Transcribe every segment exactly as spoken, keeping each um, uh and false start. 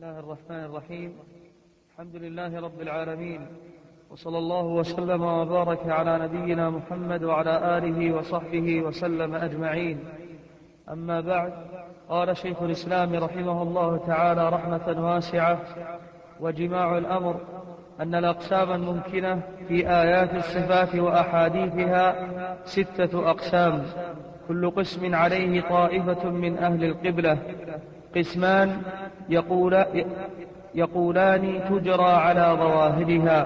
الله الرحمن الرحيم. الحمد لله رب العالمين، وصلى الله وسلم وبارك على نبينا محمد وعلى آله وصحبه وسلم أجمعين. أما بعد، قال شيخ الإسلام رحمه الله تعالى رحمة واسعة: وجماع الأمر أن الأقسام الممكنة في آيات الصفات وأحاديثها ستة أقسام، كل قسم عليه طائفة من أهل القبلة. قسمان يقول يقولان تجرى على ظواهرها،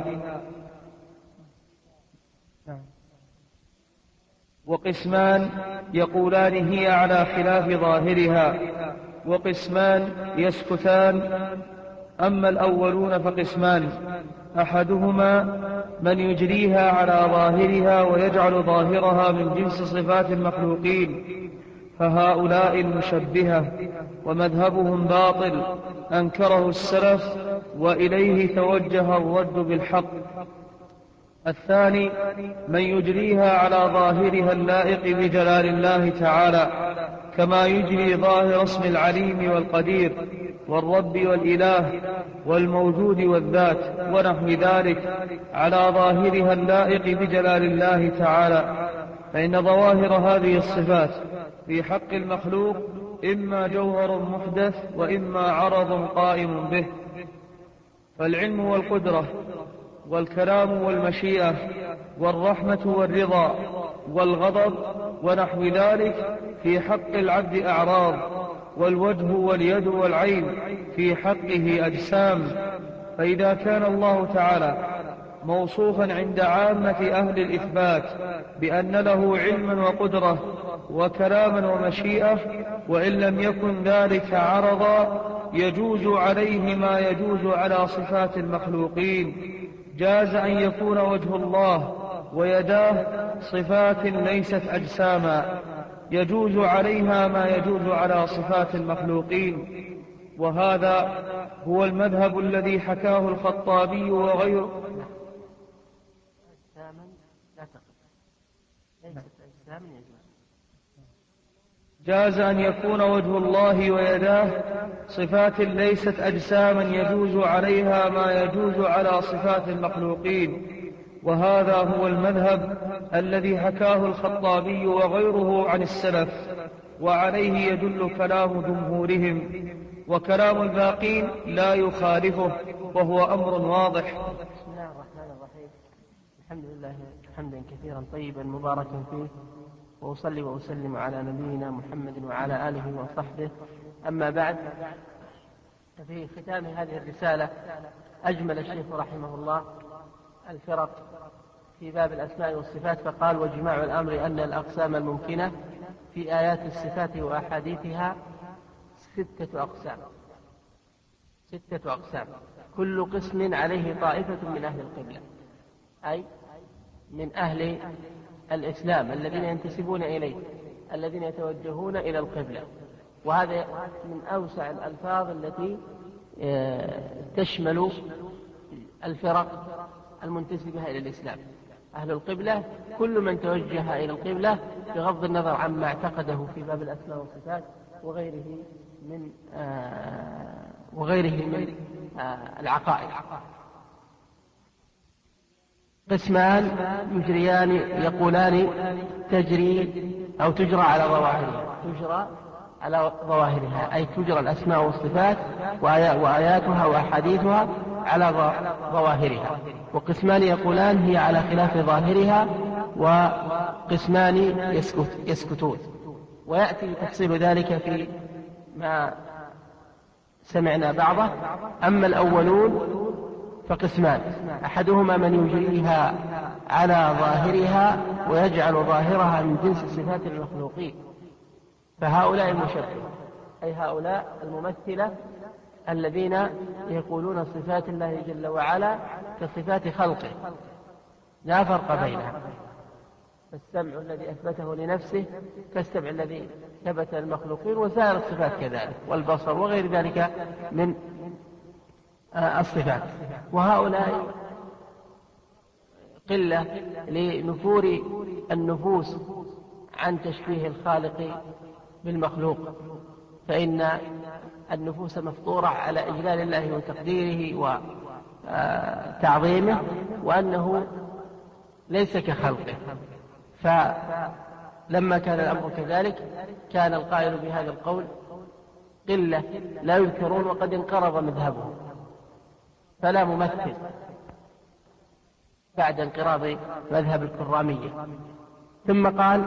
وقسمان يقولان هي على خلاف ظاهرها، وقسمان يسكتان. أما الأولون فقسمان: أحدهما من يجريها على ظاهرها ويجعل ظاهرها من جنس صفات المخلوقين، فهؤلاء المشبهة، ومذهبهم باطل أنكره السلف، وإليه توجه الرد بالحق. الثاني من يجريها على ظاهرها اللائق بجلال الله تعالى، كما يجري ظاهر اسم العليم والقدير والرب والإله والموجود والذات ونحو ذلك على ظاهرها اللائق بجلال الله تعالى. فإن ظواهر هذه الصفات في حق المخلوق إما جوهر محدث وإما عرض قائم به. فالعلم والقدرة والكلام والمشيئة والرحمة والرضا والغضب ونحو ذلك في حق العبد أعراض، والوجه واليد والعين في حقه أجسام. فإذا كان الله تعالى موصوفا عند عامة أهل الإثبات بأن له علما وقدرة وكلاما ومشيئة، وإن لم يكن ذلك عرضا يجوز عليه ما يجوز على صفات المخلوقين. جاز أن يكون وجه الله ويداه صفات ليست أجساما، يجوز عليها ما يجوز على صفات المخلوقين. وهذا هو المذهب الذي حكاه الخطابي وغيره. جاز أن يكون وجه الله ويداه صفات ليست أجساما، يجوز عليها ما يجوز على صفات المخلوقين. وهذا هو المذهب الذي حكاه الخطابي وغيره عن السلف، وعليه يدل كلام جمهورهم، وكلام الباقين لا يخالفه، وهو أمر واضح. بسم الله الرحمن الرحيم. الحمد لله حمدا كثيرا طيبا مباركا فيه، وأصلي وأسلم على نبينا محمد وعلى آله وصحبه. أما بعد، ففي ختام هذه الرسالة أجمل الشيخ رحمه الله الفرق في باب الأسماء والصفات، فقال: وجماع الأمر أن الأقسام الممكنة في آيات الصفات وأحاديثها ستة أقسام ستة أقسام كل قسم عليه طائفة من أهل القبلة، أي من أهل الإسلام الذين ينتسبون إليه، الذين يتوجهون إلى القبلة. وهذا من أوسع الألفاظ التي تشمل الفرق المنتسبة إلى الإسلام. أهل القبلة كل من توجه إلى القبلة بغض النظر عما اعتقده في باب الأسماء والصفات وغيره من آه وغيره من آه العقائد. قسمان يجريان يقولان تجري أو تجرى على ظواهرها تجرى على ظواهرها أي تجرى الأسماء والصفات وآياتها وأحاديثها على ظواهرها. وقسمان يقولان هي على خلاف ظاهرها، وقسمان يسكت يسكتون. ويأتي تفصيل ذلك في ما سمعنا بعضه. أما الأولون فقسمان: أحدهما من يجريها على ظاهرها ويجعل ظاهرها من جنس صفات المخلوقين، فهؤلاء المشبهة، أي هؤلاء الممثلة الذين يقولون صفات الله جل وعلا كصفات خلقه لا فرق بينها. السمع الذي أثبته لنفسه كالسمع الذي ثبت للمخلوقين، وسائر الصفات كذلك، والبصر وغير ذلك من الصفات. وهؤلاء قلة لنفور النفوس عن تشبيه الخالق بالمخلوق، فإن النفوس مفطورة على إجلال الله وتقديره وتعظيمه، وأنه ليس كخلقه. فلما كان الأمر كذلك كان القائل بهذا القول قلة لا يذكرون وقد انقرض مذهبهم، فلا ممثل بعد انقراض مذهب الكرامية. ثم قال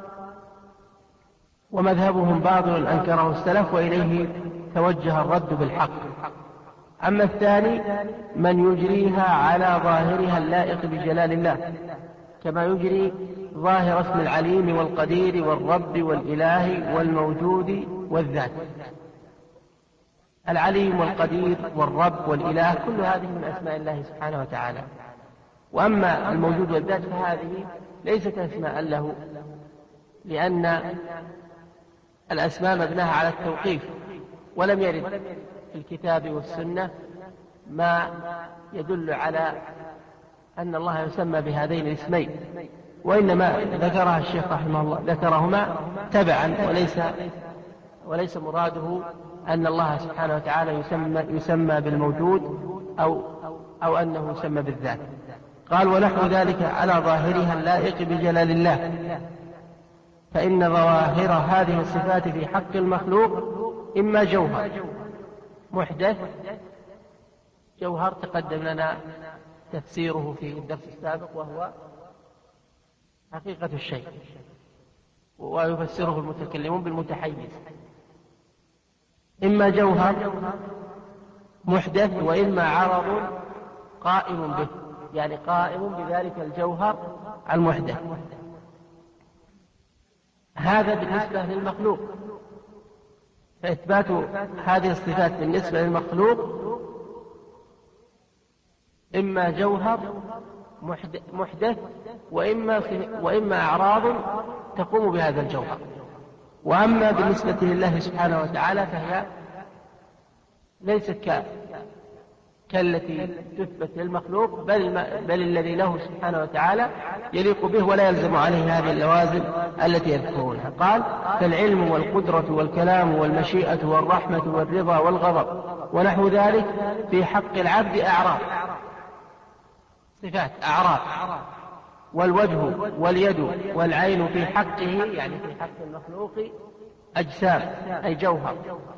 ومذهبهم باطل أنكره السلف وإليه توجه الرد بالحق. أما الثاني من يجريها على ظاهرها اللائق بجلال الله، كما يجري ظاهر اسم العليم والقدير والرب والإله والموجود والذات. العليم والقدير والرب والإله كل هذه من أسماء الله سبحانه وتعالى. وأما الموجود والذات فهذه ليست أسماء له، لأن الأسماء مبناها على التوقيف، ولم يرد في الكتاب والسنة ما يدل على أن الله يسمى بهذين الاسمين، وإنما ذكرها الشيخ رحمه الله ذكرهما تبعا، وليس وليس مراده أن الله سبحانه وتعالى يسمى, يسمى بالموجود أو, أو أنه يسمى بالذات. قال ونحو ذلك على ظاهرها اللائق بجلال الله، فإن ظواهر هذه الصفات في حق المخلوق إما جوهر محدث، جوهر تقدم لنا تفسيره في الدرس السابق وهو حقيقة الشيء، ويفسره المتكلمون بالمتحيز. إما جوهر محدث وإما عرض قائم به، يعني قائم بذلك الجوهر المحدث. هذا بالنسبة للمخلوق، فإثبات هذه الصفات بالنسبة للمخلوق إما جوهر محدث وإما, وإما أعراض تقوم بهذا الجوهر. وأما بالنسبة لله سبحانه وتعالى فهي ليست كالتي تثبت للمخلوق، بل, بل الذي له سبحانه وتعالى يليق به ولا يلزم عليه هذه اللوازم التي يذكرونها. قال فالعلم والقدرة والكلام والمشيئة والرحمة والرضا والغضب ونحو ذلك في حق العبد أعراض، صفات أعراض. والوجه واليد والعين في حقه، يعني في حق المخلوق، أجسام أي جوهر.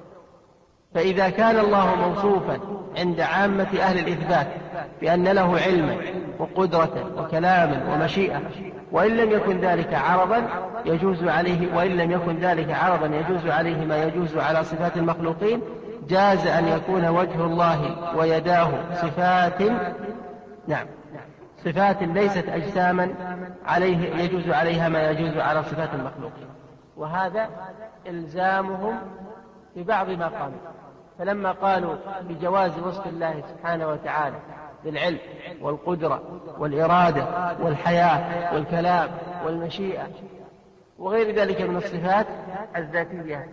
فإذا كان الله موصوفا عند عامة أهل الإثبات بأن له علما وقدرة وكلاما ومشيئة، وإن لم يكن ذلك عرضا يجوز عليه وإن لم يكن ذلك عرضا يجوز عليه ما يجوز على صفات المخلوقين، جاز أن يكون وجه الله ويداه صفات نعم صفات ليست أجساما عليه يجوز عليها ما يجوز على صفات المخلوقين. وهذا إلزامهم ببعض ما قالوا. فلما قالوا بجواز وصف الله سبحانه وتعالى بالعلم والقدرة والإرادة والحياة والكلام والمشيئة وغير ذلك من الصفات الذاتية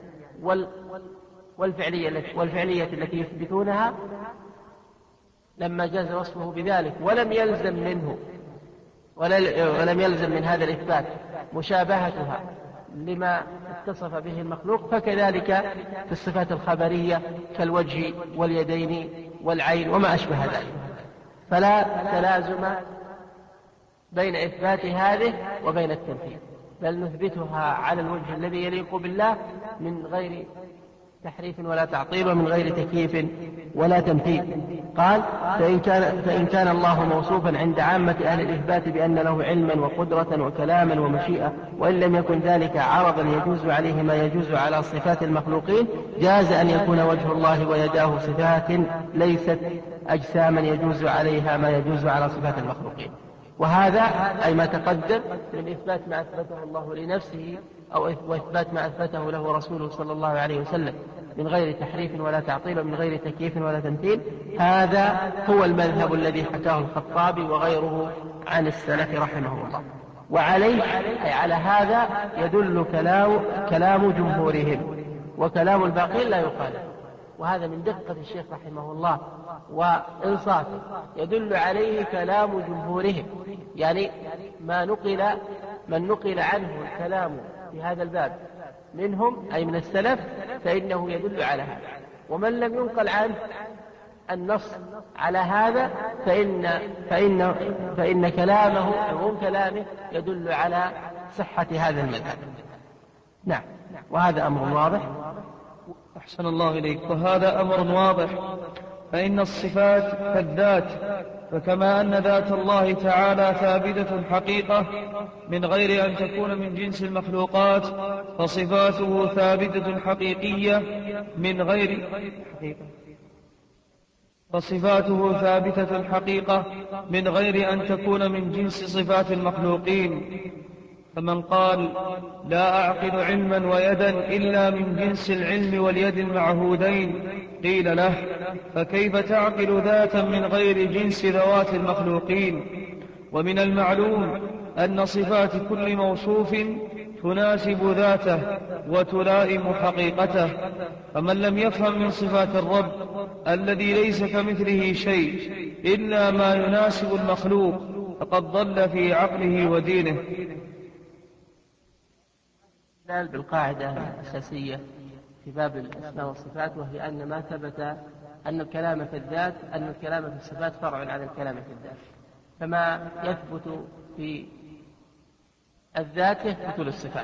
والفعلية, والفعلية التي يثبتونها، لما جاز وصفه بذلك ولم يلزم منه ولم يلزم من هذا الإثبات مشابهتها لما اتصف به المخلوق، فكذلك في الصفات الخبرية كالوجه واليدين والعين وما أشبه ذلك. فلا تلازم بين إثبات هذه وبين التنفيذ، بل نثبتها على الوجه الذي يليق بالله من غير تحريف ولا تعطيل ومن غير تكييف ولا تمثيل. قال فإن كان, فإن كان الله موصوفا عند عامة أهل الإثبات بأن له علما وقدرة وكلاما ومشيئة، وإن لم يكن ذلك عرضا يجوز عليه ما يجوز على صفات المخلوقين، جاز أن يكون وجه الله ويداه صفات ليست أجساما يجوز عليها ما يجوز على صفات المخلوقين. وهذا أي ما تقدم من إثبات ما أثبته الله لنفسه أو إثبات ما أثبته له رسوله صلى الله عليه وسلم من غير تحريف ولا تعطيل ومن غير تكييف ولا تمثيل. هذا هو المذهب الذي حكاه الخطابي وغيره عن السلف رحمه الله. وعليه أي على هذا يدل كلام, كلام جمهورهم، وكلام الباقين لا يخالف. وهذا من دقة الشيخ رحمه الله وإنصافه، يدل عليه كلام جمهورهم، يعني ما نقل من نقل عنه الكلام في هذا الباب منهم أي من السلف، فإنه يدل على هذا. ومن لم ينقل عنه النص على هذا فإن, فإن, فإن كلامه عموم كلامه يدل على صحة هذا المذهب. نعم، وهذا أمر واضح. أحسن الله إليك. وهذا أمر واضح، فإن الصفات كالذات، فكما أن ذات الله تعالى ثابتة حقيقة من غير أن تكون من جنس المخلوقات، فصفاته ثابتة حقيقية من غير فصفاته ثابتة حقيقة من غير أن تكون من جنس صفات المخلوقين. فمن قال لا أعقل علما ويدا إلا من جنس العلم واليد المعهودين، قيل له فكيف تعقل ذاتا من غير جنس ذوات المخلوقين؟ ومن المعلوم أن صفات كل موصوف تناسب ذاته وتلائم حقيقته، فمن لم يفهم من صفات الرب الذي ليس كمثله شيء إلا ما يناسب المخلوق فقد ضل في عقله ودينه. بالقاعدة الأساسية في باب الأسماء والصفات، وهي أن ما ثبت أن الكلام في الذات أن الكلام في الصفات فرع عن الكلام في الذات، فما يثبت في الذات يثبت للصفات.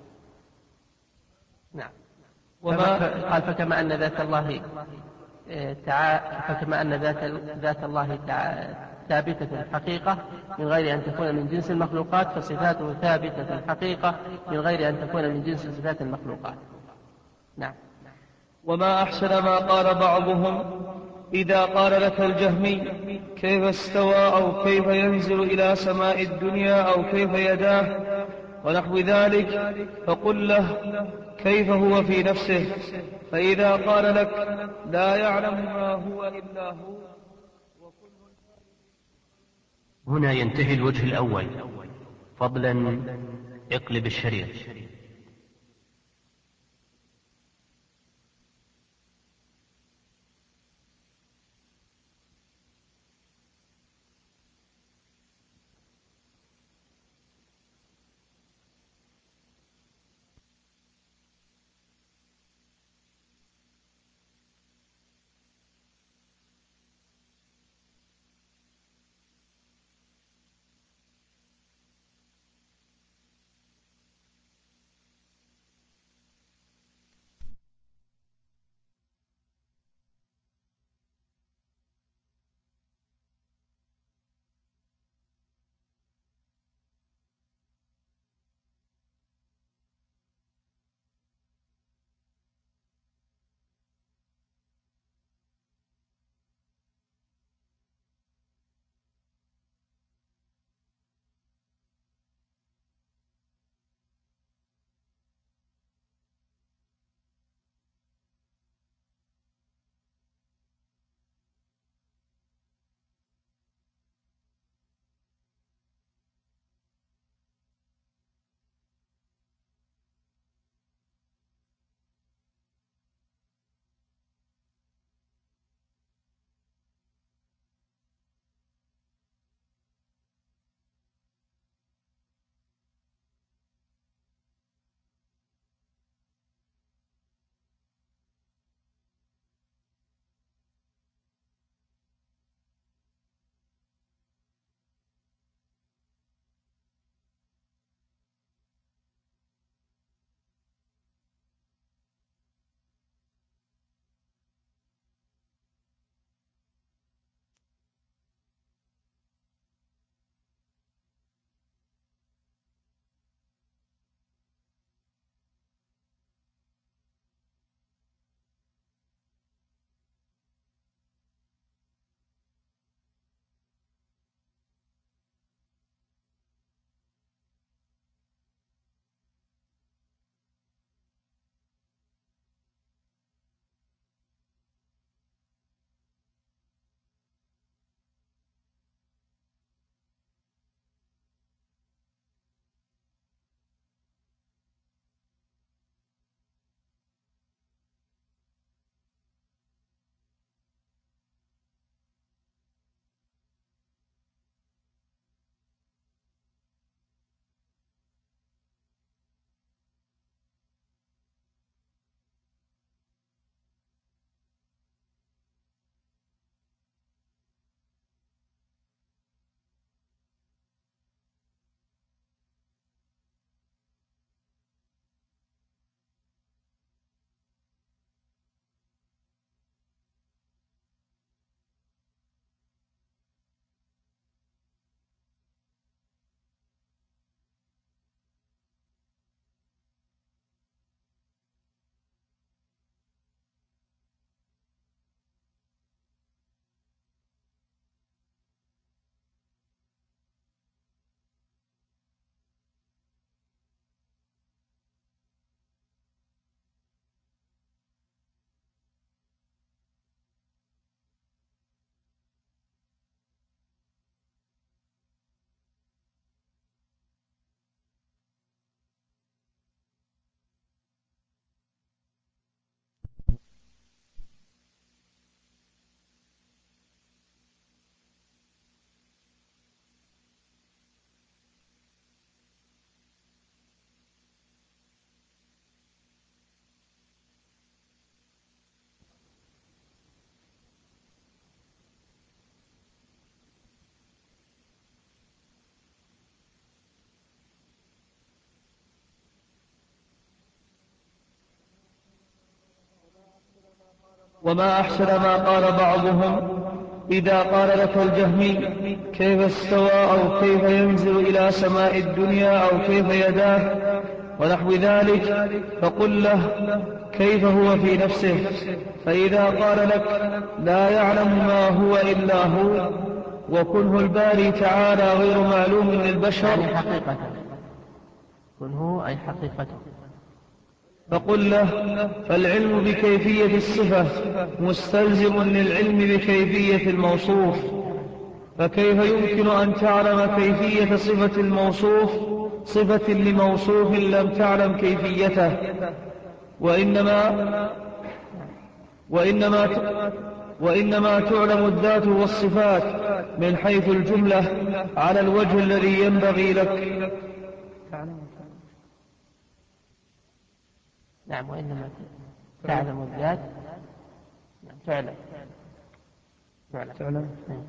نعم. وما قال فكما أن ذات الله تعالى فكما أن ذات ذات الله ثابتة الحقيقة من غير أن تكون من جنس المخلوقات، فصفاته ثابتة الحقيقة من غير أن تكون من جنس صفات المخلوقات. نعم. وما أحسن ما قال بعضهم إذا قال لك الجهمي كيف استوى أو كيف ينزل إلى سماء الدنيا أو كيف يداه ونحو ذلك، فقل له كيف هو في نفسه، فإذا قال لك لا يعلم ما هو إلا هو. هنا ينتهي الوجه الأول. فضلا اقلب الشريط. وما أحسن ما قال بعضهم إذا قال لك الجهمي كيف استوى أو كيف ينزل إلى سماء الدنيا أو كيف يداه ونحو ذلك، فقل له كيف هو في نفسه، فإذا قال لك لا يعلم ما هو إلا هو وكنه الباري تعالى غير معلوم للبشر، يعني حقيقة كنه أي حقيقته، فقل له فالعلم بكيفية الصفة مستلزم للعلم بكيفية الموصوف، فكيف يمكن أن تعلم كيفية صفة الموصوف صفة لموصوف لم تعلم كيفيته؟ وإنما وإنما وإنما تعلم الذات والصفات من حيث الجملة على الوجه الذي ينبغي لك. نعم، وإنما تعلم الذات تعلم تعلم تعلم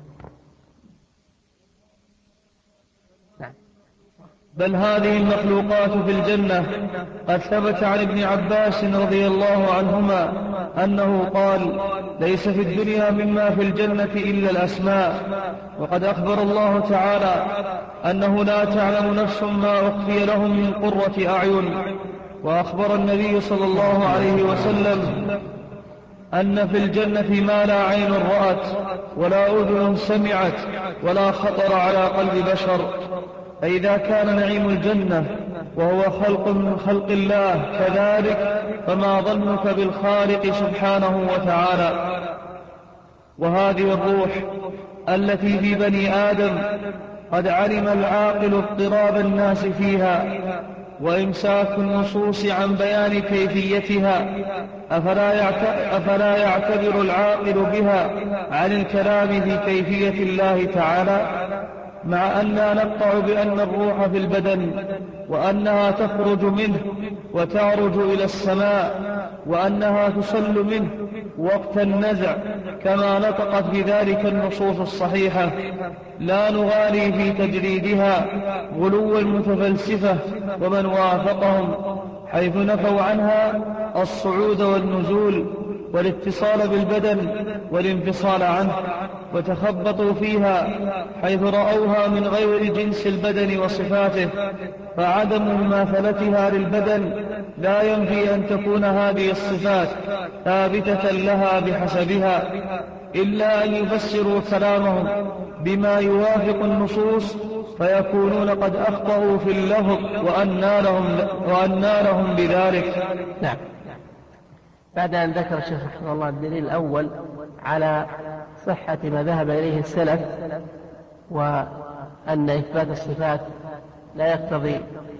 نعم. بل هذه المخلوقات في الجنة قد ثبت عن ابن عباس رضي الله عنهما أنه قال ليس في الدنيا مما في الجنة إلا الأسماء، وقد أخبر الله تعالى أنه لا تعلم نفس ما أخفي لهم من قرة أعين، وأخبر النبي صلى الله عليه وسلم أن في الجنة ما لا عين رأت ولا أذن سمعت ولا خطر على قلب بشر. فإذا كان نعيم الجنة وهو خلق من خلق الله كذلك، فما ظنك بالخالق سبحانه وتعالى؟ وهذه الروح التي في بني آدم قد علم العاقل اضطراب الناس فيها وإمساك النصوص عن بيان كيفيتها، أفلا, أفلا يعتبر العاقل بها عن الكلام في كيفية الله تعالى، مع أننا نقطع بأن الروح في البدن وأنها تخرج منه وتعرج إلى السماء وأنها تسل منه وقت النزع كما نطقت بذلك النصوص الصحيحة، لا نغالي في تجريدها غلو المتفلسفة ومن وافقهم، حيث نفوا عنها الصعود والنزول والاتصال بالبدن والانفصال عنه، وتخبطوا فيها حيث رأوها من غير جنس البدن وصفاته، فعدم مماثلتها للبدن لا ينفي أن تكون هذه الصفات ثابتة لها بحسبها، إلا أن يفسروا كلامهم بما يوافق النصوص فيكونون قد أخطأوا في اللفظ وأنى لهم, وأنى لهم بذلك. نعم. بعد أن ذكر الشيخ رحمه الله الدليل الأول على صحة ما ذهب إليه السلف، وأن إثبات الصفات لا يقتضي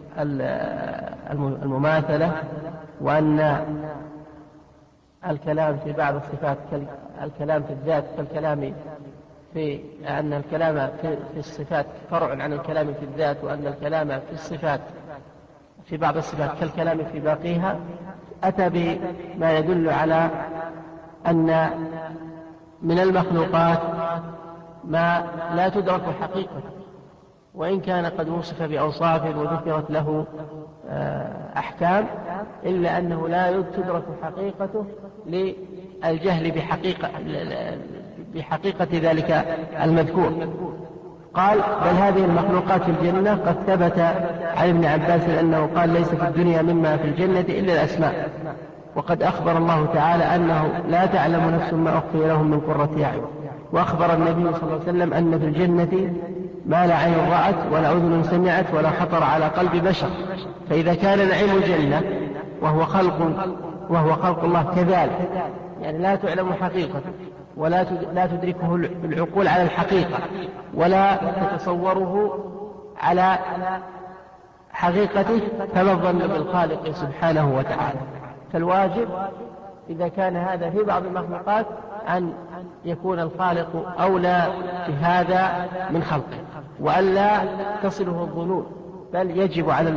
المماثلة، وأن الكلام في بعض الصفات الكلام في الذات كالكلام في أن الكلام في الصفات فرع عن الكلام في الذات، وأن الكلام في الصفات في بعض الصفات كالكلام في باقيها، أتى بما يدل على أن من المخلوقات ما لا تدرك حقيقته، وإن كان قد وصف بأوصاف وذكرت له أحكام، إلا أنه لا تدرك حقيقته للجهل بحقيقة, بحقيقة ذلك المذكور. قال بل هذه المخلوقات في الجنة قد ثبت عن ابن عباس أنه قال ليس في الدنيا مما في الجنة إلا الأسماء، وقد أخبر الله تعالى أنه لا تعلم نفس ما أخفي لهم من قرة أعين، وأخبر النبي صلى الله عليه وسلم أن في الجنة ما لا عين رأت ولا أذن سمعت ولا خطر على قلب بشر. فإذا كان نعيم الجنة وهو خلق وهو خلق الله كذلك، يعني لا تعلم حقيقته ولا لا تدركه العقول على الحقيقة ولا تتصوره على حقيقته، فما الظن بالخالق سبحانه وتعالى؟ فالواجب إذا كان هذا في بعض المخلوقات أن يكون الخالق أولى بهذا من خلقه، وألا تصله الظنون، بل يجب على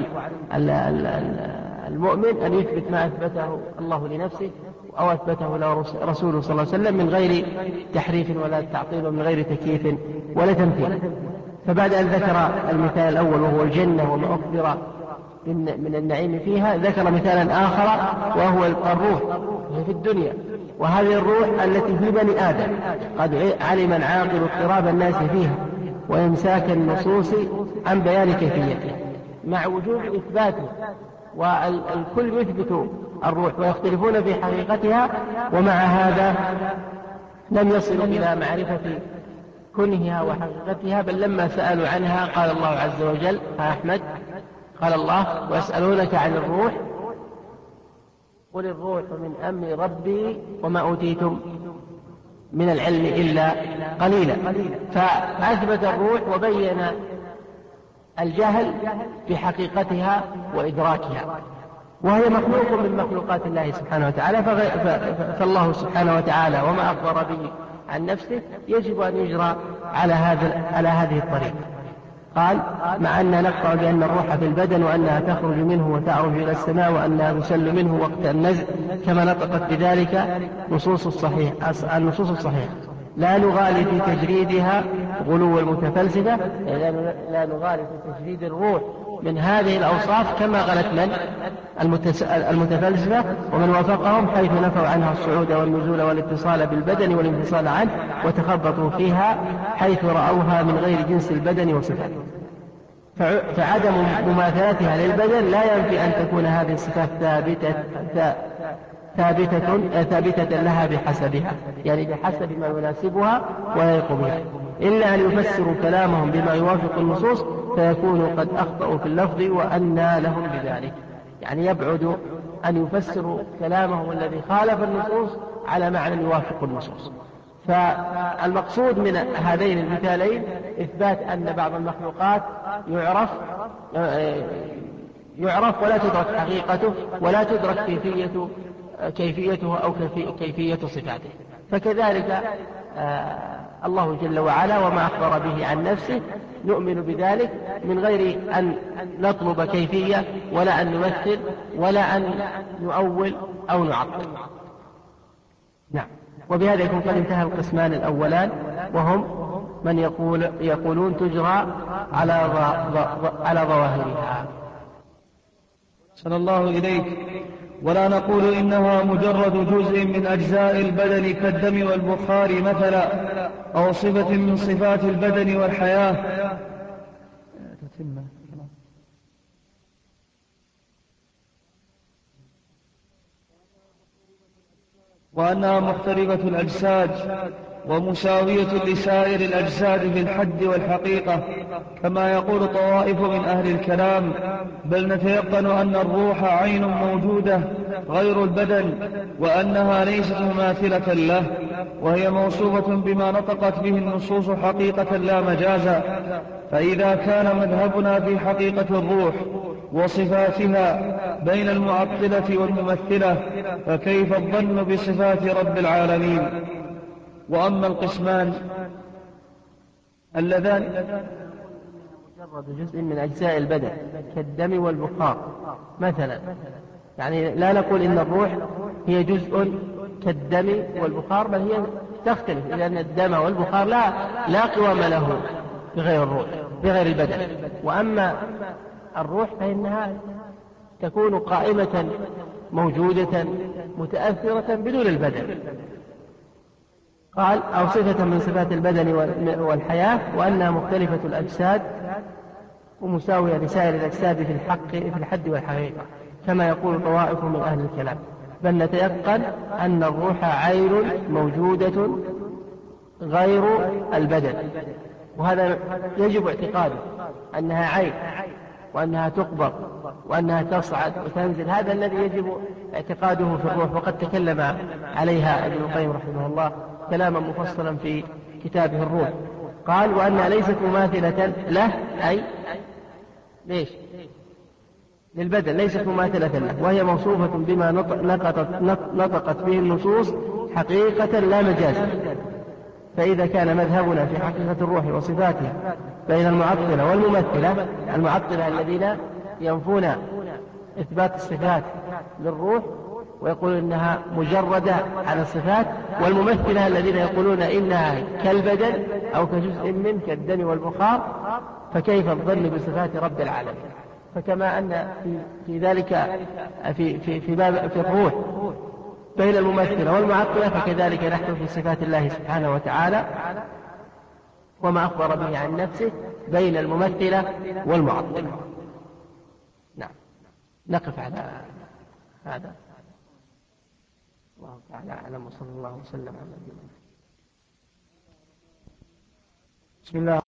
المؤمن أن يثبت ما أثبته الله لنفسه أو أثبته له رسوله صلى الله عليه وسلم من غير تحريف ولا تعطيل ومن غير تكييف ولا تمثيل. فبعد أن ذكر المثال الأول وهو الجنة وما أخبر من النعيم فيها، ذكر مثالا آخر وهو الروح في الدنيا، وهذه الروح التي في بني آدم قد علم العاقل اضطراب الناس فيها وإمساك النصوص عن بيان كيفيته مع وجوب إثباته، والكل يثبت الروح ويختلفون في حقيقتها، ومع هذا لم يصلوا إلى معرفة كنهها وحقيقتها، بل لما سألوا عنها قال الله عز وجل: أحمد قال الله: ويسألونك عن الروح قل الروح من أمر ربي وما أوتيتم من العلم إلا قليلا. فأثبت الروح وبين الجهل بحقيقتها وإدراكها، وهي مخلوق من مخلوقات الله سبحانه وتعالى، فالله سبحانه وتعالى وما أخبر به عن نفسه يجب أن يجرى على هذا على هذه الطريقة. قال: مع أننا نقطع بأن الروح في البدن وأنها تخرج منه وتعرج إلى السماء وأنها تسل منه وقت النزع، كما نطقت بذلك نصوص الصحيح النصوص الصحيحة. لا نغالي في تجريدها غلو المتفلسفة، لا نغالي في تجريد الروح من هذه الأوصاف كما غلت من المتفلسفة ومن وافقهم، حيث نفوا عنها الصعود والنزول والاتصال بالبدن والانفصال عنه، وتخبطوا فيها حيث رأوها من غير جنس البدن وصفاته. فعدم مماثلتها للبدن لا ينفي أن تكون هذه الصفات ثابتة ثابتة ثابتة لها بحسبها، يعني بحسب ما يناسبها ويليق بها، إلا أن يفسروا كلامهم بما يوافق النصوص فيكونوا قد أخطأوا في اللفظ وأنى لهم بذلك. يعني يبعد أن يفسروا كلامهم الذي خالف النصوص على معنى يوافق النصوص. فالمقصود من هذين المثالين إثبات أن بعض المخلوقات يعرف يعرف ولا تدرك حقيقته ولا تدرك كيفية كيفيته أو كيفية صفاته. فكذلك آه الله جل وعلا وما أخبر به عن نفسه نؤمن بذلك من غير أن نطلب كيفية ولا أن نمثل ولا أن نؤول أو نعطل. نعم. وبهذا يكون قد انتهى القسمان الأولان، وهم من يقول يقولون تجرى على على ظواهرها. صلى الله إليك. ولا نقول إنها مجرد جزء من أجزاء البدن كالدم والبخار مثلا، أو صفة من صفات البدن والحياة، وأنها مختلفة الأجساد ومساوية لسائر الأجساد في الحد والحقيقة، كما يقول طوائف من أهل الكلام، بل نتيقن أن الروح عين موجودة غير البدن، وأنها ليست مماثلة له، وهي موصوفة بما نطقت به النصوص حقيقة لا مجازا. فإذا كان مذهبنا في حقيقة الروح وصفاتها بين المعطلة والممثلة، فكيف الظن بصفات رب العالمين؟ وأما القسمان اللذان مجرد جزء من أجزاء البدن كالدم والبخار مثلا، يعني لا نقول إن الروح هي جزء كالدم والبخار، بل هي تختلف، لأن الدم والبخار لا لا قوام له بغير الروح بغير البدن. وأما الروح فإنها تكون قائمة موجودة متأثرة بدون البدن. قال: أو صفة من صفات البدن والحياة، وأنها مختلفة الأجساد ومساوية لسائر الأجساد في الحق في الحد والحقيقة، كما يقول طوائف من أهل الكلام، بل نتيقن أن الروح عين موجودة غير البدن، وهذا يجب اعتقاده أنها عين وأنها تقبض وأنها تصعد وتنزل، هذا الذي يجب اعتقاده في الروح، وقد تكلم عليها ابن القيم رحمه الله كلاما مفصلا في كتابه الروح. قال: وأنها ليست مماثلة له، أي ليش للبدن، ليست مماثلة له، وهي موصوفة بما نطقت, نطقت به النصوص حقيقة لا مجازا. فإذا كان مذهبنا في حقيقة الروح وصفاتها بين المعطلة والممثلة، المعطلة الذين ينفون إثبات الصفات للروح ويقولون إنها مجردة عن الصفات، والممثلة الذين يقولون إنها كالبدن أو كجزء منه كالدم والبخار، فكيف الظن بصفات رب العالمين؟ فكما أن في ذلك في في في باب في الروح بين الممثلة والمعطلة فكذلك نحن في صفات الله سبحانه وتعالى وما أخبر به عن نفسه بين الممثلة والمعطلة. نعم، نقف على هذا. الله تعالى أعلم، وصلى الله وسلم على نبينا. بسم الله.